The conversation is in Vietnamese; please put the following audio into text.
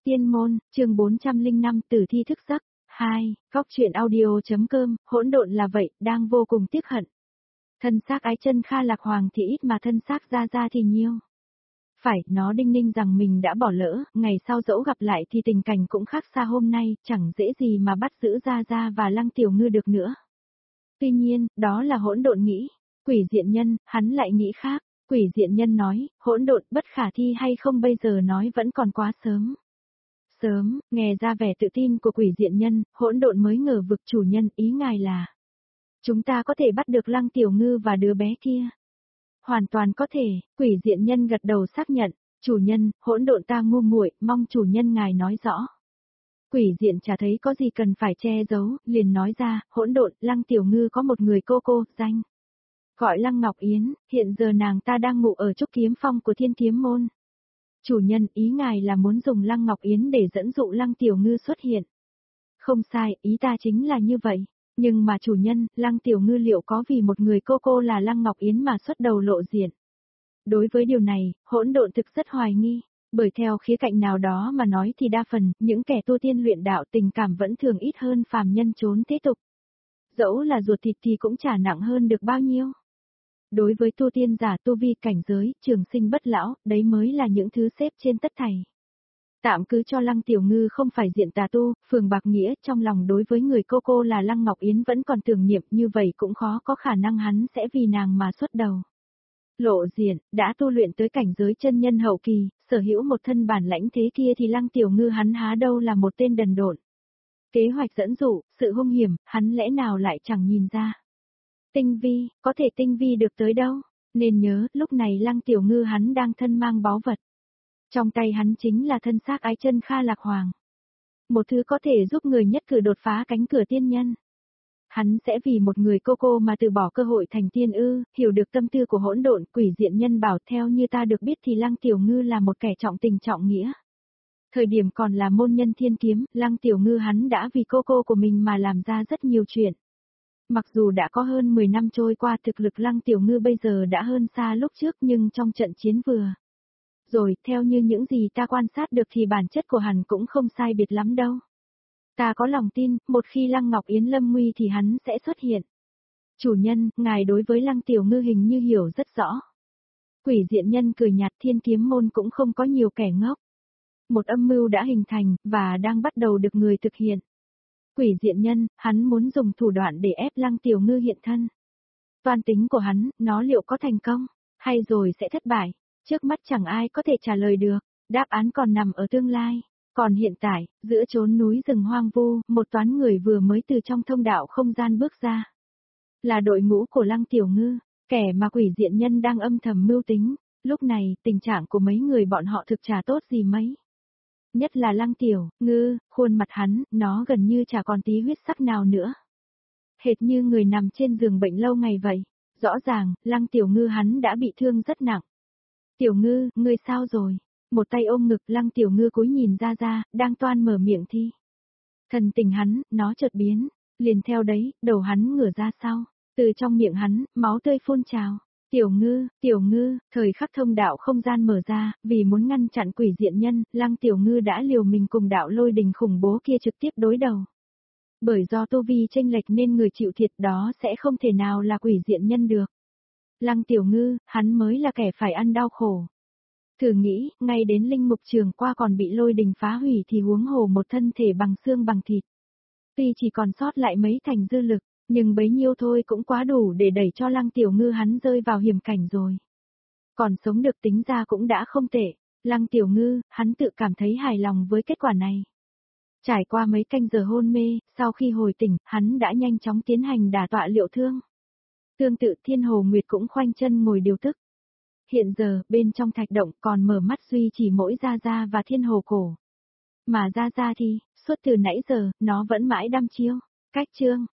Tiên môn, chương 405 Tử thi thức giấc. 2. Góc truyện audio.com, hỗn độn là vậy, đang vô cùng tiếc hận. Thân xác ái chân Kha Lạc Hoàng thì ít mà thân xác Gia Gia thì nhiều. Phải, nó đinh ninh rằng mình đã bỏ lỡ, ngày sau dẫu gặp lại thì tình cảnh cũng khác xa hôm nay, chẳng dễ gì mà bắt giữ Gia Gia và Lăng Tiểu Ngư được nữa. Tuy nhiên, đó là hỗn độn nghĩ. Quỷ diện nhân, hắn lại nghĩ khác. Quỷ diện nhân nói, hỗn độn bất khả thi hay không bây giờ nói vẫn còn quá sớm. Sớm, nghe ra vẻ tự tin của quỷ diện nhân, hỗn độn mới ngờ vực chủ nhân, ý ngài là chúng ta có thể bắt được Lăng Tiểu Ngư và đứa bé kia. Hoàn toàn có thể, quỷ diện nhân gật đầu xác nhận, chủ nhân, hỗn độn ta ngu muội, mong chủ nhân ngài nói rõ. Quỷ diện chả thấy có gì cần phải che giấu, liền nói ra, hỗn độn, Lăng Tiểu Ngư có một người cô, danh gọi Lăng Ngọc Yến, hiện giờ nàng ta đang ngụ ở Trúc Kiếm Phong của Thiên Kiếm Môn. Chủ nhân, ý ngài là muốn dùng Lăng Ngọc Yến để dẫn dụ Lăng Tiểu Ngư xuất hiện. Không sai, ý ta chính là như vậy. Nhưng mà chủ nhân, Lăng Tiểu Ngư liệu có vì một người cô là Lăng Ngọc Yến mà xuất đầu lộ diện? Đối với điều này, hỗn độn thực rất hoài nghi. Bởi theo khía cạnh nào đó mà nói thì đa phần, những kẻ tu tiên luyện đạo tình cảm vẫn thường ít hơn phàm nhân trốn thế tục. Dẫu là ruột thịt thì cũng chả nặng hơn được bao nhiêu. Đối với tu tiên giả tu vi cảnh giới, trường sinh bất lão, đấy mới là những thứ xếp trên tất thảy. Tạm cứ cho Lăng Tiểu Ngư không phải diện tà tu, Phường Bạc Nghĩa trong lòng đối với người cô là Lăng Ngọc Yến vẫn còn tưởng niệm, như vậy cũng khó có khả năng hắn sẽ vì nàng mà xuất đầu. Lộ diện, đã tu luyện tới cảnh giới chân nhân hậu kỳ, sở hữu một thân bản lãnh thế kia thì Lăng Tiểu Ngư hắn há đâu là một tên đần độn. Kế hoạch dẫn dụ, sự hung hiểm, hắn lẽ nào lại chẳng nhìn ra. Tinh vi, có thể tinh vi được tới đâu, nên nhớ, lúc này Lăng Tiểu Ngư hắn đang thân mang báu vật. Trong tay hắn chính là thân xác ái chân Kha Lạc Hoàng. Một thứ có thể giúp người nhất cử đột phá cánh cửa tiên nhân. Hắn sẽ vì một người cô mà từ bỏ cơ hội thành tiên ư? Hiểu được tâm tư của hỗn độn, quỷ diện nhân bảo theo như ta được biết thì Lăng Tiểu Ngư là một kẻ trọng tình trọng nghĩa. Thời điểm còn là môn nhân thiên kiếm, Lăng Tiểu Ngư hắn đã vì cô của mình mà làm ra rất nhiều chuyện. Mặc dù đã có hơn 10 năm trôi qua, thực lực Lăng Tiểu Ngư bây giờ đã hơn xa lúc trước, nhưng trong trận chiến vừa rồi, theo như những gì ta quan sát được thì bản chất của hắn cũng không sai biệt lắm đâu. Ta có lòng tin, một khi Lăng Ngọc Yến lâm nguy thì hắn sẽ xuất hiện. Chủ nhân, ngài đối với Lăng Tiểu Ngư hình như hiểu rất rõ. Quỷ diện nhân cười nhạt, Thiên Kiếm Môn cũng không có nhiều kẻ ngốc. Một âm mưu đã hình thành, và đang bắt đầu được người thực hiện. Quỷ diện nhân, hắn muốn dùng thủ đoạn để ép Lăng Tiểu Ngư hiện thân. Toan tính của hắn, nó liệu có thành công, hay rồi sẽ thất bại? Trước mắt chẳng ai có thể trả lời được, đáp án còn nằm ở tương lai. Còn hiện tại, giữa chốn núi rừng hoang vu, một toán người vừa mới từ trong thông đạo không gian bước ra. Là đội ngũ của Lăng Tiểu Ngư, kẻ mà quỷ diện nhân đang âm thầm mưu tính. Lúc này, tình trạng của mấy người bọn họ thực chả tốt gì mấy. Nhất là Lăng Tiểu Ngư, khuôn mặt hắn, nó gần như chả còn tí huyết sắc nào nữa. Hệt như người nằm trên giường bệnh lâu ngày vậy. Rõ ràng, Lăng Tiểu Ngư hắn đã bị thương rất nặng. Tiểu Ngư, ngươi sao rồi? Một tay ôm ngực, Lăng Tiểu Ngư cúi nhìn ra, đang toan mở miệng thi. Thần tình hắn, nó chợt biến, liền theo đấy, đầu hắn ngửa ra sau, từ trong miệng hắn, máu tươi phun trào. Tiểu Ngư, thời khắc thông đạo không gian mở ra, vì muốn ngăn chặn quỷ diện nhân, Lăng Tiểu Ngư đã liều mình cùng đạo lôi đình khủng bố kia trực tiếp đối đầu. Bởi do tu vi chênh lệch nên người chịu thiệt đó sẽ không thể nào là quỷ diện nhân được. Lăng Tiểu Ngư, hắn mới là kẻ phải ăn đau khổ. Thử nghĩ, ngay đến linh mục trường qua còn bị lôi đình phá hủy thì huống hồ một thân thể bằng xương bằng thịt. Tuy chỉ còn sót lại mấy thành dư lực, nhưng bấy nhiêu thôi cũng quá đủ để đẩy cho Lăng Tiểu Ngư hắn rơi vào hiểm cảnh rồi. Còn sống được tính ra cũng đã không tệ, Lăng Tiểu Ngư, hắn tự cảm thấy hài lòng với kết quả này. Trải qua mấy canh giờ hôn mê, sau khi hồi tỉnh, hắn đã nhanh chóng tiến hành đả tọa liệu thương. Tương tự Thiên Hồ Nguyệt cũng khoanh chân ngồi điều tức. Hiện giờ, bên trong thạch động còn mở mắt duy chỉ mỗi Gia Gia và Thiên Hồ Cổ. Mà Gia Gia thì, suốt từ nãy giờ, nó vẫn mãi đăm chiêu. Cách chương